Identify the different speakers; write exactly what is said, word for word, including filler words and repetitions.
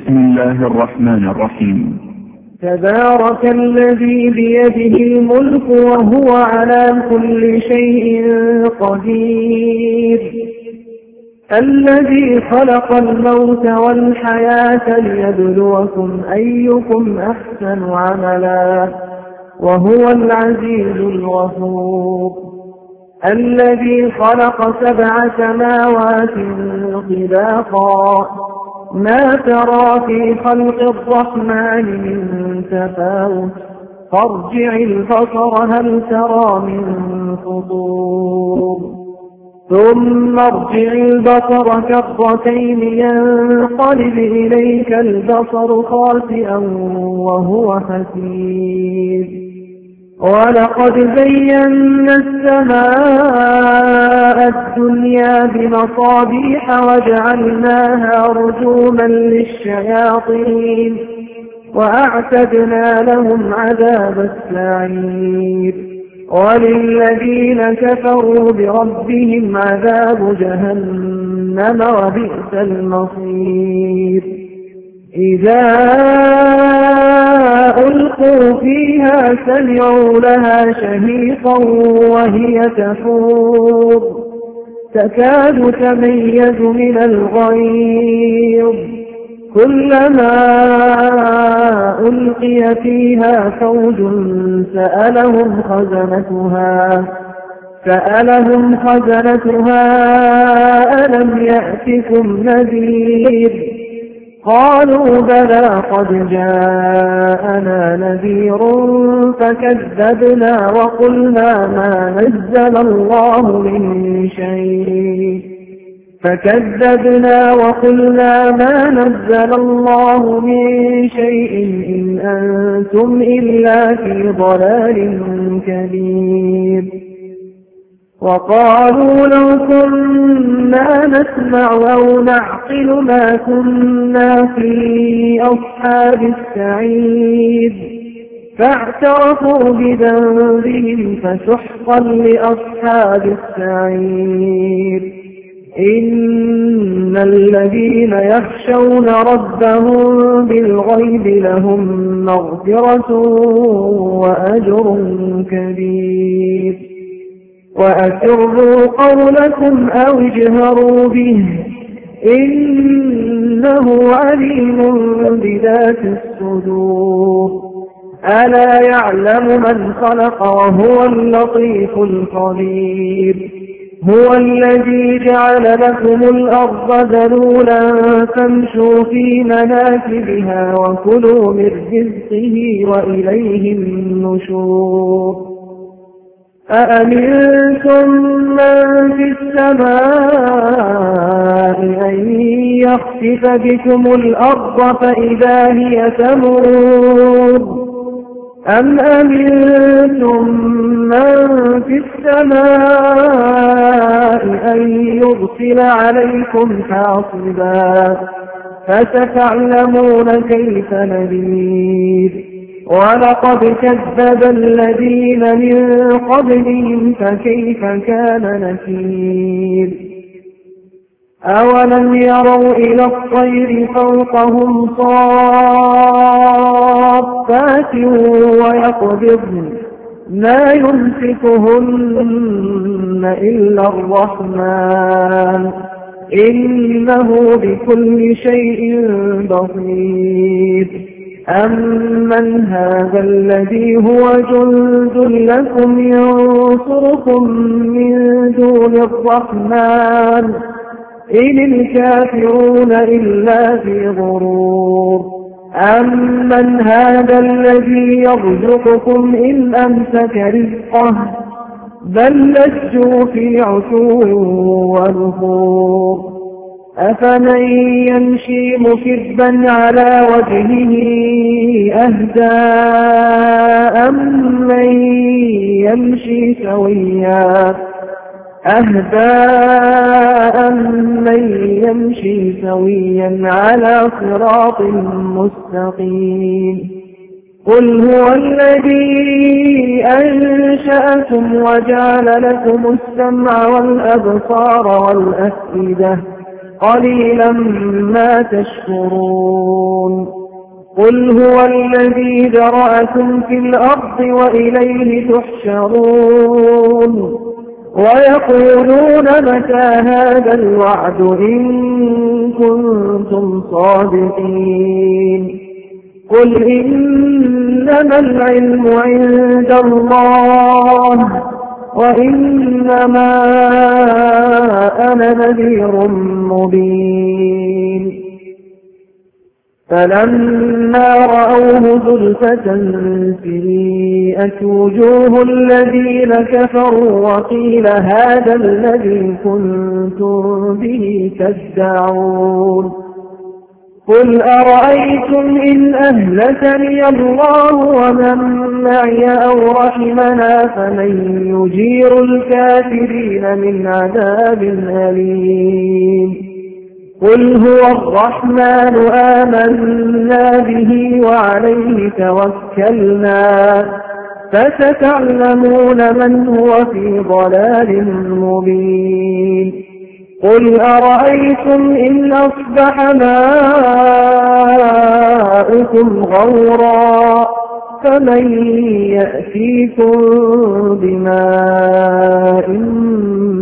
Speaker 1: بسم الله الرحمن الرحيم.
Speaker 2: تبارك الذي بيده الملك وهو على كل شيء قدير، الذي خلق الموت والحياة ليبلوكم أيكم أحسن عملا وهو العزيز الغفور، الذي خلق سبع سماوات طباقا ما ترى في خلق الرحمن من تفاوت فارجع البصر هل ترى من فطور ثم ارجع البصر كرتين ينقلب إليك البصر خاسئا وهو حسير، ولقد زينا السماء الدنيا بمصابيح وجعلناها رجوما للشياطين وأعتدنا لهم عذاب السعير، وللذين كفروا بربهم عذاب جهنم وبئس المصير. إذا ألقوا فيها سمعوا لها شهيقا وهي تفور تكاد تميز من الغيظ، كلما ألقي فيها فوج سألهم خزنتها سألهم خزنتها ألم يأتكم نذير؟ قالوا بلى قد جاءنا نذير فكذبنا وقلنا ما نزل الله من شيء فكذبنا وقلنا ما نزل الله من شيء إن أنتم إلا في ضلال كبير. وقالوا لو كنا نسمع أو نعقل ما كنا في أصحاب السعير، فاعترفوا بذنبهم فسحقا لأصحاب السعير. إن الذين يخشون ربهم بالغيب لهم مغفرة وأجر كبير. وأسروا قولكم أو اجهروا به إنه عليم بذات الصدور. ألا يعلم من خلق وهو اللطيف الخبير. هو الذي جعل لكم الأرض ذلولا فامشوا في مناكبها وكلوا من رزقه وإليه النشور. أأمنتم من في السماء أن يخسف بكم الأرض فإذا هي تمور، أم أمنتم من في السماء أن يرسل عليكم حاصبا فستعلمون كيف نذير. ولقد كذب الذين من قبلهم فكيف كان نكير. أولم يروا إلى الطير فوقهم صافات ويقبضن ما يمسكهن إلا الرحمن إنه بكل شيء بصير. أمن هذا الذي هو جند لكم ينصركم من دون الرحمن إن الكافرون إلا في غرور. أمن هذا الذي يرزقكم إن أمسك رزقه بل لجوا في عتو ونفور. أفمن يمشي مكبا على وجهه أهدى أمن يمشي سويا أهدى أمن يمشي سويا على صراط مستقيم. قل هو الذي أنشأكم وجعل لكم السمع والأبصار والأفئدة قليلا ما تشكرون قل هو الذي ذرأكم في الأرض وإليه تحشرون ويقولون متى هذا الوعد إن كنتم صادقين قل إنما العلم عند الله وإنما أنا نذير مبين فلما رأوه زلفة سيئت وجوه الذين كفروا وقيل هذا الذي كنتم به تدعون قل أرأيتم إن أهلكني الله ومن معي أو رحمنا فمن يجير الكافرين من عذاب أليم قل هو الرحمن آمنا به وعليه توكلنا فستعلمون من هو في ضلال مبين قل أرأيتم إن أصبح ماؤكم غورا فمن يأتيكم بماء